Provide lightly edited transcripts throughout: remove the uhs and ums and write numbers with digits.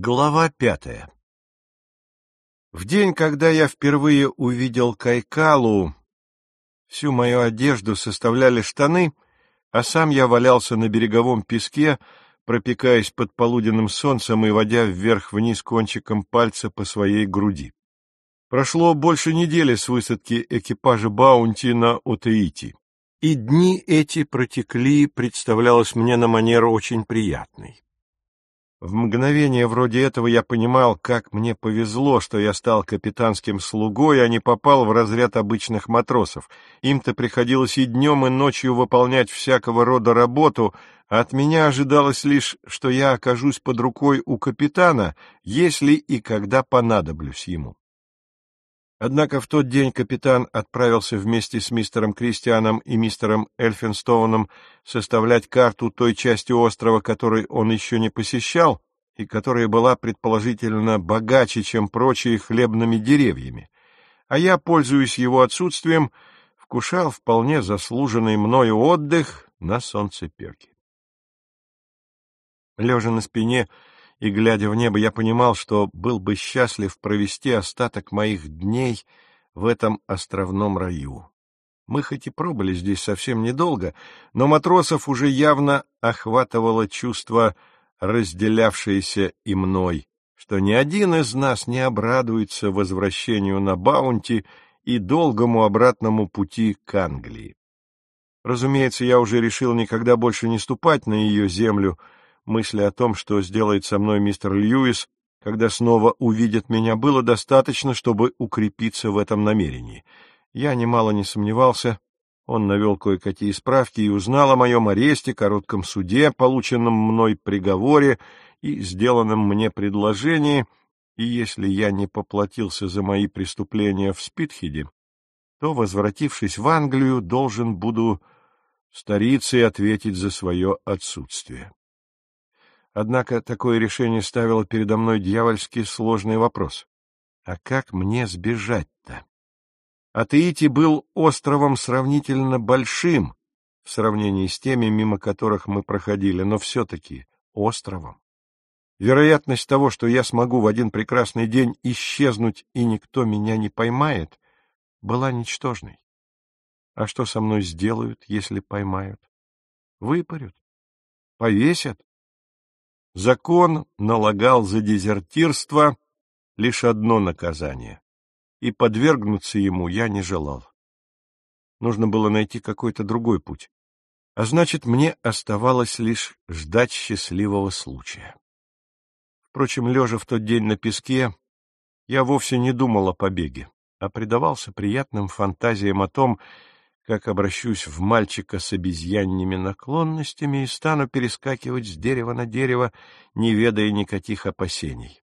Глава 5. В день, когда я впервые увидел Кайкалу, всю мою одежду составляли штаны, а сам я валялся на береговом песке, пропекаясь под полуденным солнцем и водя вверх-вниз кончиком пальца по своей груди. Прошло больше недели с высадки экипажа Баунти на Отеити, и дни эти протекли, представлялось мне, на манер очень приятной. В мгновение вроде этого я понимал, как мне повезло, что я стал капитанским слугой, а не попал в разряд обычных матросов. Им-то приходилось и днем, и ночью выполнять всякого рода работу, а от меня ожидалось лишь, что я окажусь под рукой у капитана, если и когда понадоблюсь ему. Однако в тот день капитан отправился вместе с мистером Кристианом и мистером Эльфинстоуном составлять карту той части острова, который он еще не посещал, и которая была предположительно богаче, чем прочие, хлебными деревьями. А я, пользуясь его отсутствием, вкушал вполне заслуженный мною отдых на солнцепёке. Лежа на спине и глядя в небо, я понимал, что был бы счастлив провести остаток моих дней в этом островном раю. Мы хоть и пробыли здесь совсем недолго, но матросов уже явно охватывало чувство, разделявшееся и мной, что ни один из нас не обрадуется возвращению на Баунти и долгому обратному пути к Англии. Разумеется, я уже решил никогда больше не ступать на ее землю. Мысли о том, что сделает со мной мистер Льюис, когда снова увидит меня, было достаточно, чтобы укрепиться в этом намерении. Я немало не сомневался. Он навел кое-какие справки и узнал о моем аресте, коротком суде, полученном мной приговоре и сделанном мне предложении, и если я не поплатился за мои преступления в Спитхеде, то, возвратившись в Англию, должен буду старицей ответить за свое отсутствие. Однако такое решение ставило передо мной дьявольски сложный вопрос. А как мне сбежать-то? Атеити был островом сравнительно большим в сравнении с теми, мимо которых мы проходили, но все-таки островом. Вероятность того, что я смогу в один прекрасный день исчезнуть и никто меня не поймает, была ничтожной. А что со мной сделают, если поймают? Выпарют? Повесят? Закон налагал за дезертирство лишь одно наказание, и подвергнуться ему я не желал. Нужно было найти какой-то другой путь, а значит, мне оставалось лишь ждать счастливого случая. Впрочем, лежа в тот день на песке, я вовсе не думал о побеге, а предавался приятным фантазиям о том, как обращусь в мальчика с обезьяньими наклонностями и стану перескакивать с дерева на дерево, не ведая никаких опасений.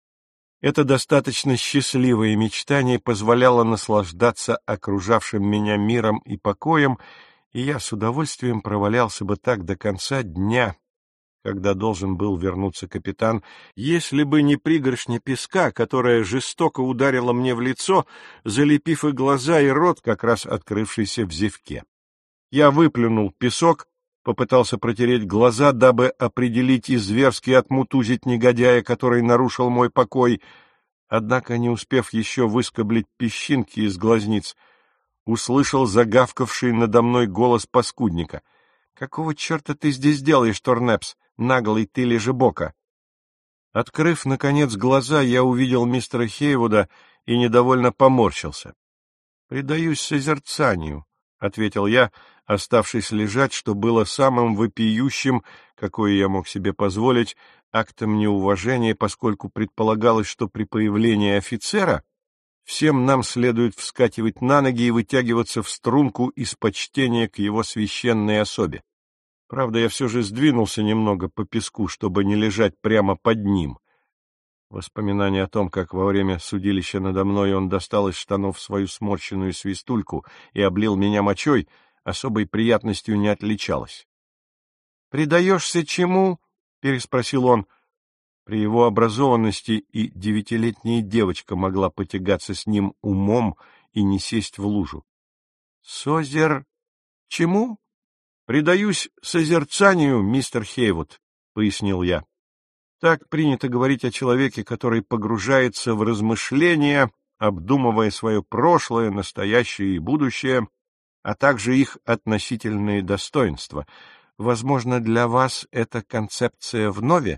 Это достаточно счастливое мечтание позволяло наслаждаться окружавшим меня миром и покоем, и я с удовольствием провалялся бы так до конца дня, когда должен был вернуться капитан, если бы не пригоршня песка, которая жестоко ударила мне в лицо, залепив и глаза, и рот, как раз открывшийся в зевке. Я выплюнул песок, попытался протереть глаза, дабы определить и зверски отмутузить негодяя, который нарушил мой покой, однако, не успев еще выскоблить песчинки из глазниц, услышал загавкавший надо мной голос паскудника. — Какого черта ты здесь делаешь, Торнепс? Наглый ты лежебока! Открыв, наконец, глаза, я увидел мистера Хейвуда и недовольно поморщился. — Предаюсь созерцанию, — ответил я, оставшись лежать, что было самым вопиющим, какое я мог себе позволить, актом неуважения, поскольку предполагалось, что при появлении офицера всем нам следует вскакивать на ноги и вытягиваться в струнку из почтения к его священной особе. Правда, я все же сдвинулся немного по песку, чтобы не лежать прямо под ним. Воспоминание о том, как во время судилища надо мной он достал из штанов свою сморщенную свистульку и облил меня мочой, особой приятностью не отличалось. — Предаешься чему? — переспросил он. При его образованности и 9-летняя девочка могла потягаться с ним умом и не сесть в лужу. — Созер... чему? — Предаюсь созерцанию, мистер Хейвуд, — пояснил я. Так принято говорить о человеке, который погружается в размышления, обдумывая свое прошлое, настоящее и будущее, а также их относительные достоинства. Возможно, для вас эта концепция вновь?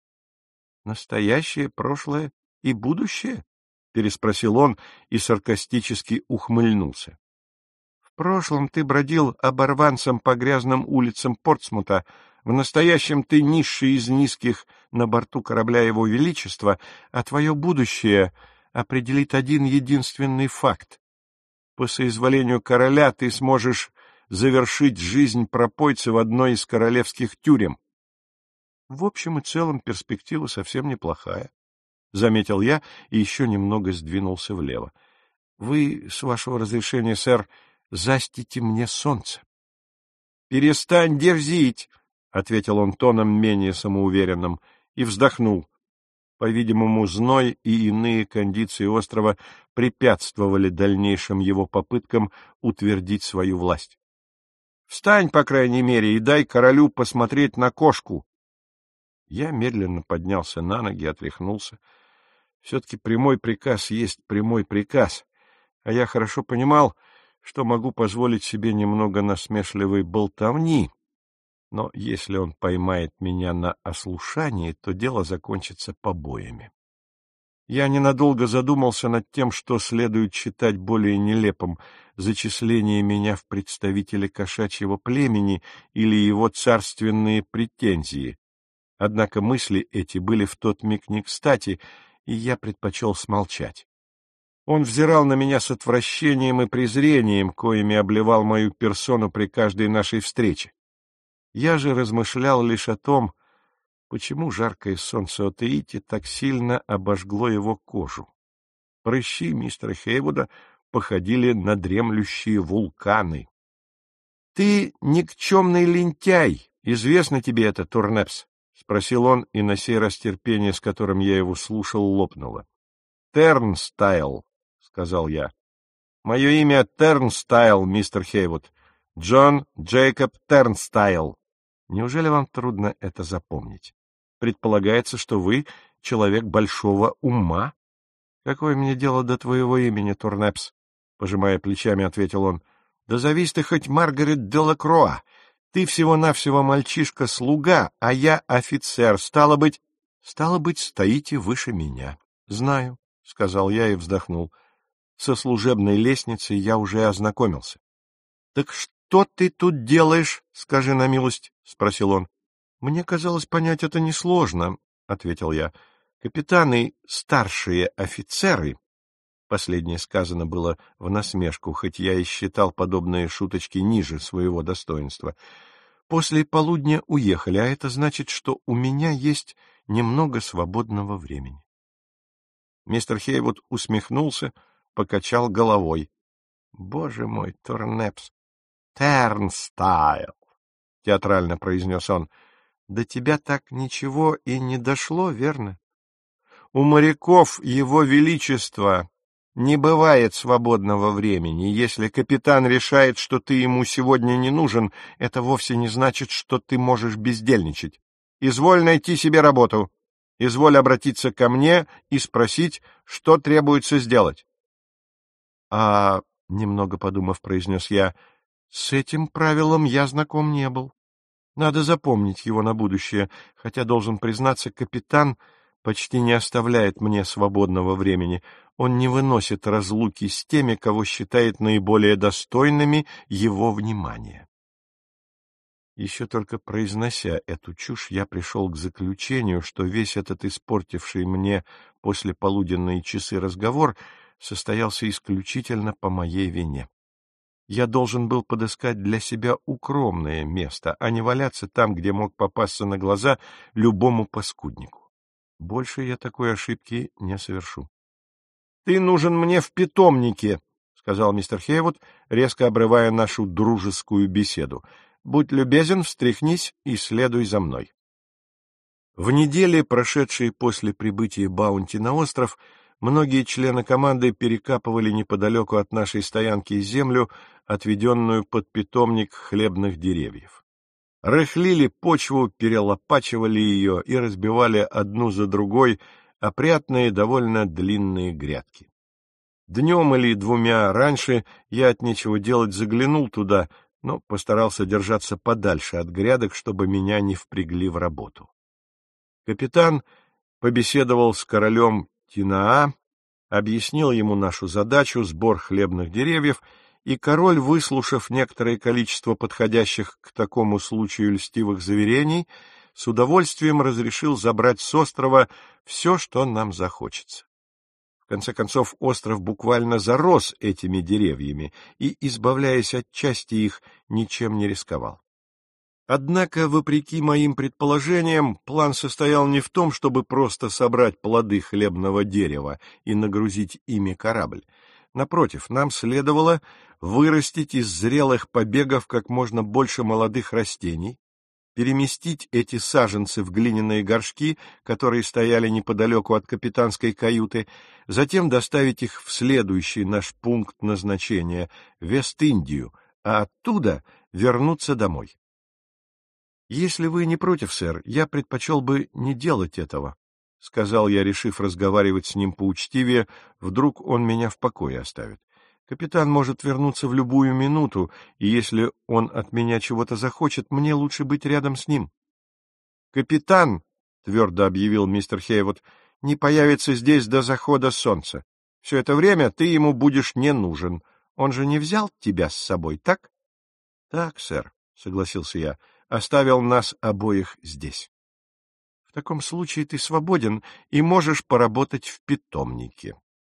Настоящее, прошлое и будущее? Переспросил он и саркастически ухмыльнулся. В прошлом ты бродил оборванцем по грязным улицам Портсмута, в настоящем ты низший из низких на борту корабля Его Величества, а твое будущее определит один единственный факт. По соизволению короля ты сможешь завершить жизнь пропойцы в одной из королевских тюрем. В общем и целом перспектива совсем неплохая, — заметил я и еще немного сдвинулся влево. — Вы, с вашего разрешения, сэр, застите мне солнце. — Перестань дерзить, — ответил он тоном менее самоуверенным, и вздохнул. По-видимому, зной и иные кондиции острова препятствовали дальнейшим его попыткам утвердить свою власть. — Встань, по крайней мере, и дай королю посмотреть на кошку. Я медленно поднялся на ноги, отряхнулся. Все-таки прямой приказ есть прямой приказ, а я хорошо понимал, что могу позволить себе немного насмешливой болтовни, но если он поймает меня на ослушании, то дело закончится побоями. Я ненадолго задумался над тем, что следует считать более нелепым — зачисление меня в представителя кошачьего племени или его царственные претензии. Однако мысли эти были в тот миг не кстати, и я предпочел смолчать. Он взирал на меня с отвращением и презрением, коими обливал мою персону при каждой нашей встрече. Я же размышлял лишь о том, почему жаркое солнце Отеити так сильно обожгло его кожу. Прыщи мистера Хейвуда походили на дремлющие вулканы. — Ты никчемный лентяй, известно тебе это, Турнепс? — спросил он, и на сей раз терпение, с которым я его слушал, лопнуло. — Тернстайл, — сказал я. — Мое имя Тернстайл, мистер Хейвуд. Джон Джейкоб Тернстайл. Неужели вам трудно это запомнить? Предполагается, что вы человек большого ума. — Какое мне дело до твоего имени, Турнепс? — пожимая плечами, ответил он. — Да зовись ты хоть Маргарет де Лакруа. Ты всего-навсего мальчишка-слуга, а я офицер. Стало быть, стоите выше меня. — Знаю, — сказал я и вздохнул. Со служебной лестницей я уже ознакомился. — Так что ты тут делаешь, скажи на милость? — спросил он. — Мне казалось, понять это несложно, — ответил я. Капитаны — старшие офицеры. Последнее сказано было в насмешку, хоть я и считал подобные шуточки ниже своего достоинства. После полудня уехали, а это значит, что у меня есть немного свободного времени. Мистер Хейвуд усмехнулся, покачал головой. — Боже мой, Турнепс! — Тернстайл! — театрально произнес он. — До тебя так ничего и не дошло, верно? У моряков Его Величества не бывает свободного времени. Если капитан решает, что ты ему сегодня не нужен, это вовсе не значит, что ты можешь бездельничать. Изволь найти себе работу. Изволь обратиться ко мне и спросить, что требуется сделать. — немного подумав, произнес я, — с этим правилом я знаком не был. Надо запомнить его на будущее, хотя, должен признаться, капитан почти не оставляет мне свободного времени. Он не выносит разлуки с теми, кого считает наиболее достойными его внимания. Еще только произнося эту чушь, я пришел к заключению, что весь этот испортивший мне послеполуденные часы разговор состоялся исключительно по моей вине. Я должен был подыскать для себя укромное место, а не валяться там, где мог попасться на глаза любому паскуднику. Больше я такой ошибки не совершу. — Ты нужен мне в питомнике, — сказал мистер Хейвуд, резко обрывая нашу дружескую беседу. — Будь любезен, встряхнись и следуй за мной. В неделе, прошедшие после прибытия Баунти на остров, многие члены команды перекапывали неподалеку от нашей стоянки землю, отведенную под питомник хлебных деревьев. рыхлили почву, перелопачивали ее и разбивали одну за другой опрятные, довольно длинные грядки. Днем или двумя раньше я от нечего делать заглянул туда, но постарался держаться подальше от грядок, чтобы меня не впрягли в работу. Капитан побеседовал с королем Тинаа, объяснил ему нашу задачу — сбор хлебных деревьев, и король, выслушав некоторое количество подходящих к такому случаю льстивых заверений, с удовольствием разрешил забрать с острова все, что нам захочется. В конце концов, остров буквально зарос этими деревьями и, избавляясь от части их, ничем не рисковал. Однако, вопреки моим предположениям, план состоял не в том, чтобы просто собрать плоды хлебного дерева и нагрузить ими корабль. Напротив, нам следовало вырастить из зрелых побегов как можно больше молодых растений, переместить эти саженцы в глиняные горшки, которые стояли неподалеку от капитанской каюты, затем доставить их в следующий наш пункт назначения — Вест-Индию, а оттуда вернуться домой. — Если вы не против, сэр, я предпочел бы не делать этого, — сказал я, решив разговаривать с ним поучтивее, вдруг он меня в покое оставит. Капитан может вернуться в любую минуту, и если он от меня чего-то захочет, мне лучше быть рядом с ним. — Капитан, — твердо объявил мистер Хейвуд, — не появится здесь до захода солнца. Все это время ты ему будешь не нужен. Он же не взял тебя с собой, так? — Так, сэр, — согласился я, — оставил нас обоих здесь. — В таком случае ты свободен и можешь поработать в питомнике.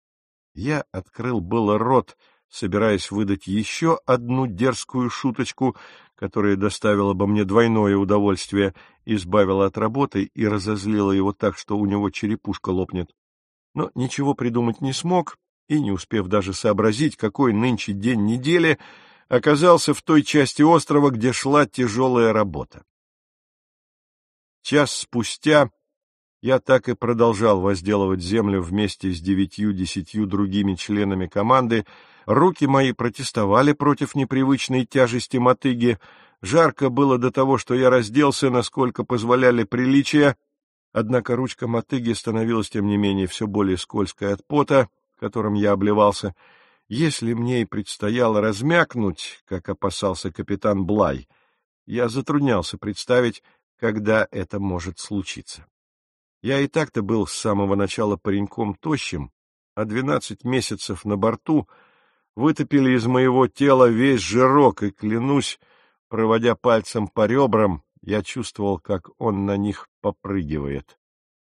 Я открыл было рот, собираясь выдать еще одну дерзкую шуточку, которая доставила бы мне двойное удовольствие, избавила от работы и разозлила его так, что у него черепушка лопнет. Но ничего придумать не смог, и, не успев даже сообразить, какой нынче день недели, оказался в той части острова, где шла тяжелая работа. Час спустя я так и продолжал возделывать землю вместе с 9-10 другими членами команды. Руки мои протестовали против непривычной тяжести мотыги. Жарко было до того, что я разделся, насколько позволяли приличия, однако ручка мотыги становилась, тем не менее, все более скользкой от пота, которым я обливался. Если мне и предстояло размякнуть, как опасался капитан Блай, я затруднялся представить, когда это может случиться. Я и так-то был с самого начала пареньком тощим, а 12 месяцев на борту вытопили из моего тела весь жирок, и, клянусь, проводя пальцем по ребрам, я чувствовал, как он на них попрыгивает.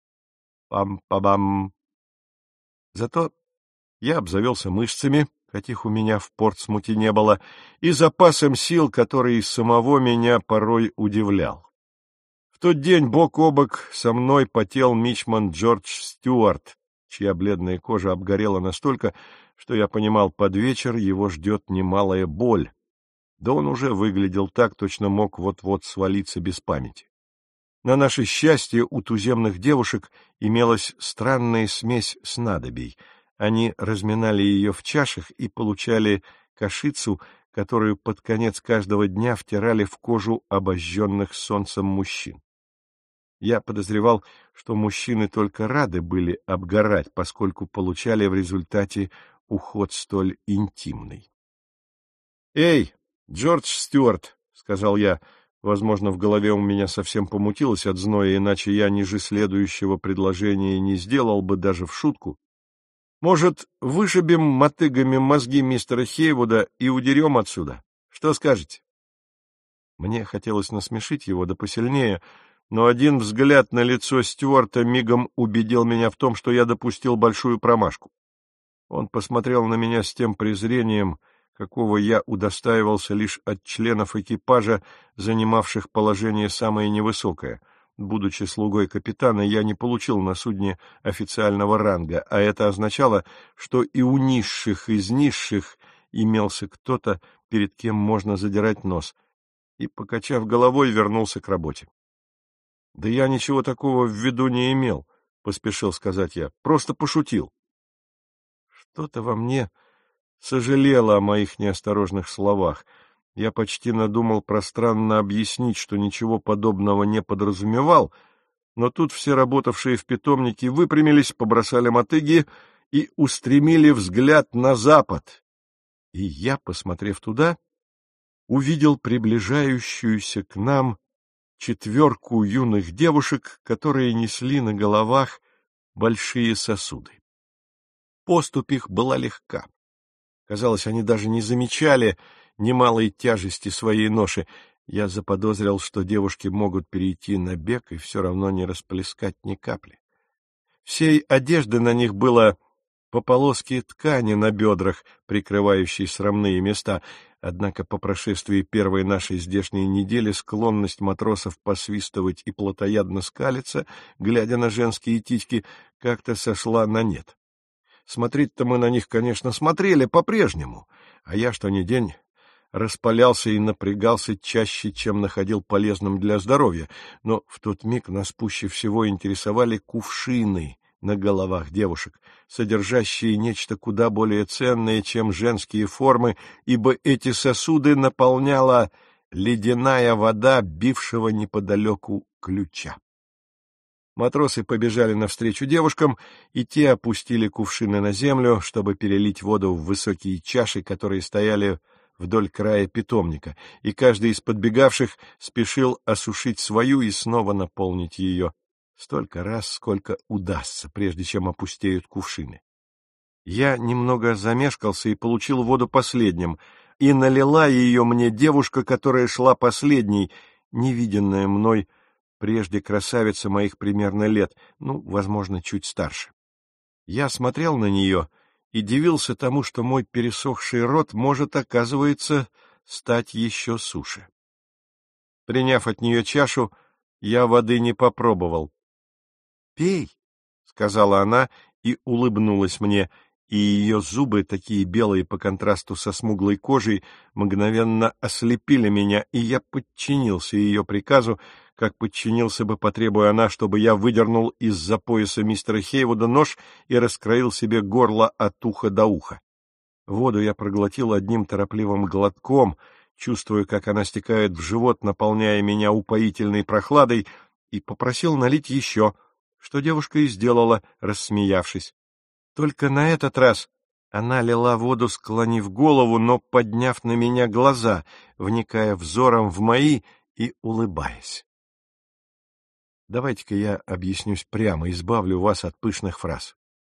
Пам-па-бам! Зато я обзавелся мышцами, каких у меня в Портсмуте не было, и запасом сил, который самого меня порой удивлял. В тот день бок о бок со мной потел мичман Джордж Стюарт, чья бледная кожа обгорела настолько, что я понимал, под вечер его ждет немалая боль. Да он уже выглядел так, точно мог вот-вот свалиться без памяти. На наше счастье у туземных девушек имелась странная смесь снадобий. Они разминали ее в чашах и получали кашицу, которую под конец каждого дня втирали в кожу обожженных солнцем мужчин. Я подозревал, что мужчины только рады были обгорать, поскольку получали в результате уход столь интимный. — Эй, Джордж Стюарт, — сказал я, возможно, в голове у меня совсем помутилось от зноя, иначе я ниже следующего предложения не сделал бы даже в шутку. — Может, вышибем мотыгами мозги мистера Хейвуда и удерем отсюда? Что скажете? Мне хотелось насмешить его да посильнее, но один взгляд на лицо Стюарта мигом убедил меня в том, что я допустил большую промашку. Он посмотрел на меня с тем презрением, какого я удостаивался лишь от членов экипажа, занимавших положение самое невысокое. Будучи слугой капитана, я не получил на судне официального ранга, а это означало, что и у низших из низших имелся кто-то, перед кем можно задирать нос, и, покачав головой, вернулся к работе. — Да я ничего такого в виду не имел, — поспешил сказать я, — просто пошутил. Что-то во мне сожалело о моих неосторожных словах. Я почти надумал пространно объяснить, что ничего подобного не подразумевал, но тут все работавшие в питомнике выпрямились, побросали мотыги и устремили взгляд на запад. И я, посмотрев туда, увидел приближающуюся к нам 4 юных девушек, которые несли на головах большие сосуды. Поступь их была легка. Казалось, они даже не замечали немалой тяжести своей ноши. Я заподозрил, что девушки могут перейти на бег и все равно не расплескать ни капли. Всей одежды на них было по полоске ткани на бедрах, прикрывающей срамные места, однако по прошествии первой нашей здешней недели склонность матросов посвистывать и плотоядно скалиться, глядя на женские титьки, как-то сошла на нет. Смотреть-то мы на них, конечно, смотрели по-прежнему, а я что ни день распалялся и напрягался чаще, чем находил полезным для здоровья, но в тот миг нас пуще всего интересовали кувшины на головах девушек, содержащие нечто куда более ценное, чем женские формы, ибо эти сосуды наполняла ледяная вода бившего неподалеку ключа. Матросы побежали навстречу девушкам, и те опустили кувшины на землю, чтобы перелить воду в высокие чаши, которые стояли вдоль края питомника, и каждый из подбегавших спешил осушить свою и снова наполнить ее столько раз, сколько удастся, прежде чем опустеют кувшины. Я немного замешкался и получил воду последним, и налила ее мне девушка, которая шла последней, невиденная мной прежде красавица моих примерно лет, возможно, чуть старше. Я смотрел на нее и дивился тому, что мой пересохший рот может, оказывается, стать еще суше. Приняв от нее чашу, я воды не попробовал. — Пей, — сказала она и улыбнулась мне, и ее зубы, такие белые по контрасту со смуглой кожей, мгновенно ослепили меня, и я подчинился ее приказу, как подчинился бы, потребуя она, чтобы я выдернул из-за пояса мистера Хейвуда нож и раскроил себе горло от уха до уха. Воду я проглотил одним торопливым глотком, чувствуя, как она стекает в живот, наполняя меня упоительной прохладой, и попросил налить еще, что девушка и сделала, рассмеявшись. Только на этот раз она лила воду, склонив голову, но подняв на меня глаза, вникая взором в мои и улыбаясь. Давайте-ка я объяснюсь прямо, избавлю вас от пышных фраз.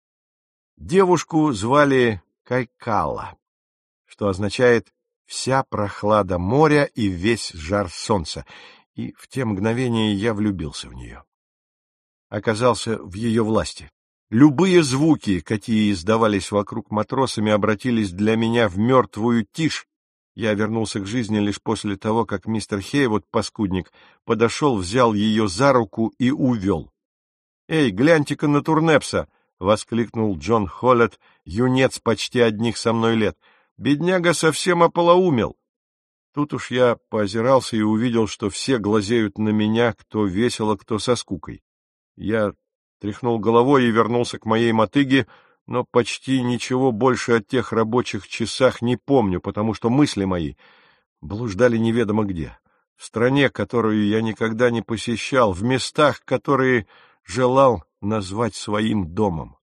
Девушку звали Кайкала, что означает «вся прохлада моря и весь жар солнца», и в те мгновения я влюбился в нее. Оказался в ее власти. Любые звуки, какие издавались вокруг матросами, обратились для меня в мертвую тишь. Я вернулся к жизни лишь после того, как мистер Хейвуд, паскудник, подошел, взял ее за руку и увел. — Эй, гляньте-ка на Турнепса! — воскликнул Джон Холлетт, юнец почти одних со мной лет. — Бедняга совсем ополоумел! Тут уж я поозирался и увидел, что все глазеют на меня, кто весело, кто со скукой. Я тряхнул головой и вернулся к моей мотыге, но почти ничего больше о тех рабочих часах не помню, потому что мысли мои блуждали неведомо где, в стране, которую я никогда не посещал, в местах, которые желал назвать своим домом.